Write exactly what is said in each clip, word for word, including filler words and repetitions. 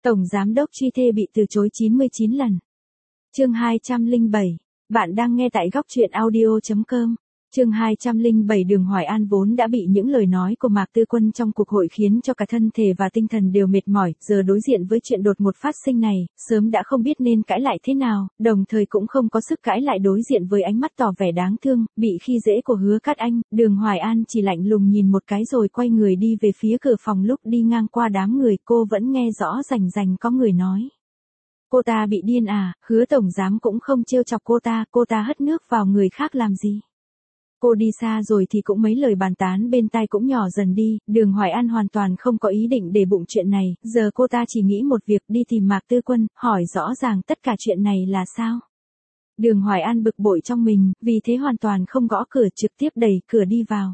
Tổng giám đốc truy thê bị từ chối chín mươi chín lần. Chương hai trăm lẻ bảy. Bạn đang nghe tại góc truyện audio chấm com. Chương hai trăm lẻ bảy. Đường Hoài An vốn đã bị những lời nói của Mạc Tư Quân trong cuộc hội khiến cho cả thân thể và tinh thần đều mệt mỏi, giờ đối diện với chuyện đột ngột phát sinh này, sớm đã không biết nên cãi lại thế nào, đồng thời cũng không có sức cãi lại đối diện với ánh mắt tỏ vẻ đáng thương, bị khi dễ của Hứa Cát Anh. Đường Hoài An chỉ lạnh lùng nhìn một cái rồi quay người đi về phía cửa phòng. Lúc đi ngang qua đám người, cô vẫn nghe rõ rành rành có người nói: cô ta bị điên à, Hứa tổng giám cũng không trêu chọc cô ta, cô ta hất nước vào người khác làm gì. Cô đi xa rồi thì cũng mấy lời bàn tán bên tai cũng nhỏ dần đi. Đường Hoài An hoàn toàn không có ý định để bụng chuyện này, giờ cô ta chỉ nghĩ một việc, đi tìm Mạc Tư Quân, hỏi rõ ràng tất cả chuyện này là sao. Đường Hoài An bực bội trong mình, vì thế hoàn toàn không gõ cửa, trực tiếp đẩy cửa đi vào.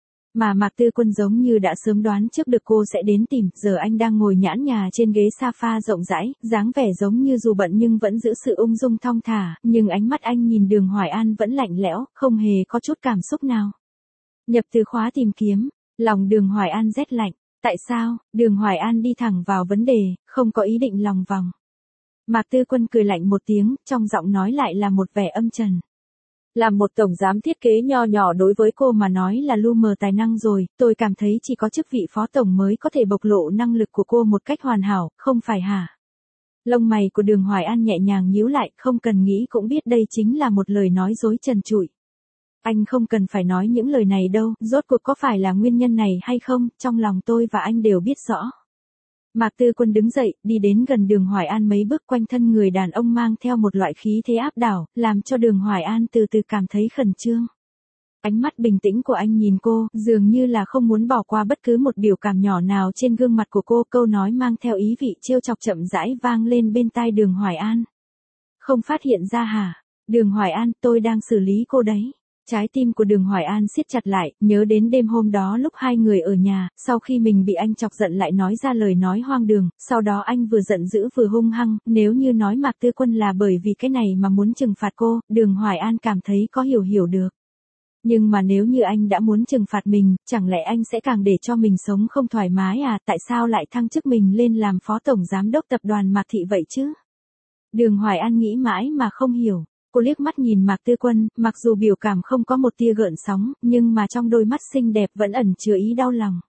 Mà Mạc Tư Quân giống như đã sớm đoán trước được cô sẽ đến tìm, giờ anh đang ngồi nhãn nhà trên ghế sofa rộng rãi, dáng vẻ giống như dù bận nhưng vẫn giữ sự ung dung thong thả, nhưng ánh mắt anh nhìn Đường Hoài An vẫn lạnh lẽo, không hề có chút cảm xúc nào. Nhập từ khóa tìm kiếm, lòng Đường Hoài An rét lạnh. Tại sao? Đường Hoài An đi thẳng vào vấn đề, không có ý định lòng vòng. Mạc Tư Quân cười lạnh một tiếng, trong giọng nói lại là một vẻ âm trầm. Làm một tổng giám thiết kế nho nhỏ đối với cô mà nói là lu mờ tài năng rồi, tôi cảm thấy chỉ có chức vị phó tổng mới có thể bộc lộ năng lực của cô một cách hoàn hảo, không phải hả? Lông mày của Đường Hoài An nhẹ nhàng nhíu lại, không cần nghĩ cũng biết đây chính là một lời nói dối trần trụi. Anh không cần phải nói những lời này đâu, rốt cuộc có phải là nguyên nhân này hay không, trong lòng tôi và anh đều biết rõ. Mạc Tư Quân đứng dậy, đi đến gần Đường Hoài An mấy bước, quanh thân người đàn ông mang theo một loại khí thế áp đảo, làm cho Đường Hoài An từ từ cảm thấy khẩn trương. Ánh mắt bình tĩnh của anh nhìn cô, dường như là không muốn bỏ qua bất cứ một biểu cảm nhỏ nào trên gương mặt của cô. Câu nói mang theo ý vị trêu chọc chậm rãi vang lên bên tai Đường Hoài An. Không phát hiện ra hả? Đường Hoài An, tôi đang xử lý cô đấy. Trái tim của Đường Hoài An siết chặt lại, nhớ đến đêm hôm đó lúc hai người ở nhà, sau khi mình bị anh chọc giận lại nói ra lời nói hoang đường, sau đó anh vừa giận dữ vừa hung hăng, nếu như nói Mạc Tư Quân là bởi vì cái này mà muốn trừng phạt cô, Đường Hoài An cảm thấy có hiểu hiểu được. Nhưng mà nếu như anh đã muốn trừng phạt mình, chẳng lẽ anh sẽ càng để cho mình sống không thoải mái à, tại sao lại thăng chức mình lên làm phó tổng giám đốc tập đoàn Mạc Thị vậy chứ? Đường Hoài An nghĩ mãi mà không hiểu. Cô liếc mắt nhìn Mạc Tư Quân, mặc dù biểu cảm không có một tia gợn sóng, nhưng mà trong đôi mắt xinh đẹp vẫn ẩn chứa ý đau lòng.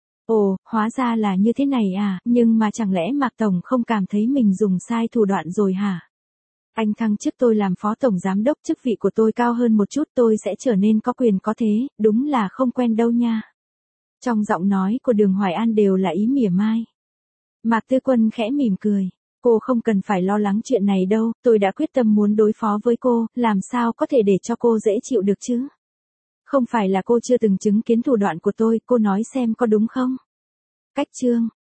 Ồ, hóa ra là như thế này à, nhưng mà chẳng lẽ Mạc Tổng không cảm thấy mình dùng sai thủ đoạn rồi hả? Anh thăng chức tôi làm phó tổng giám đốc, chức vị của tôi cao hơn một chút, tôi sẽ trở nên có quyền có thế, đúng là không quen đâu nha. Trong giọng nói của Đường Hoài An đều là ý mỉa mai. Mạc Tư Quân khẽ mỉm cười. Cô không cần phải lo lắng chuyện này đâu, tôi đã quyết tâm muốn đối phó với cô, làm sao có thể để cho cô dễ chịu được chứ? Không phải là cô chưa từng chứng kiến thủ đoạn của tôi, cô nói xem có đúng không? Cách chương,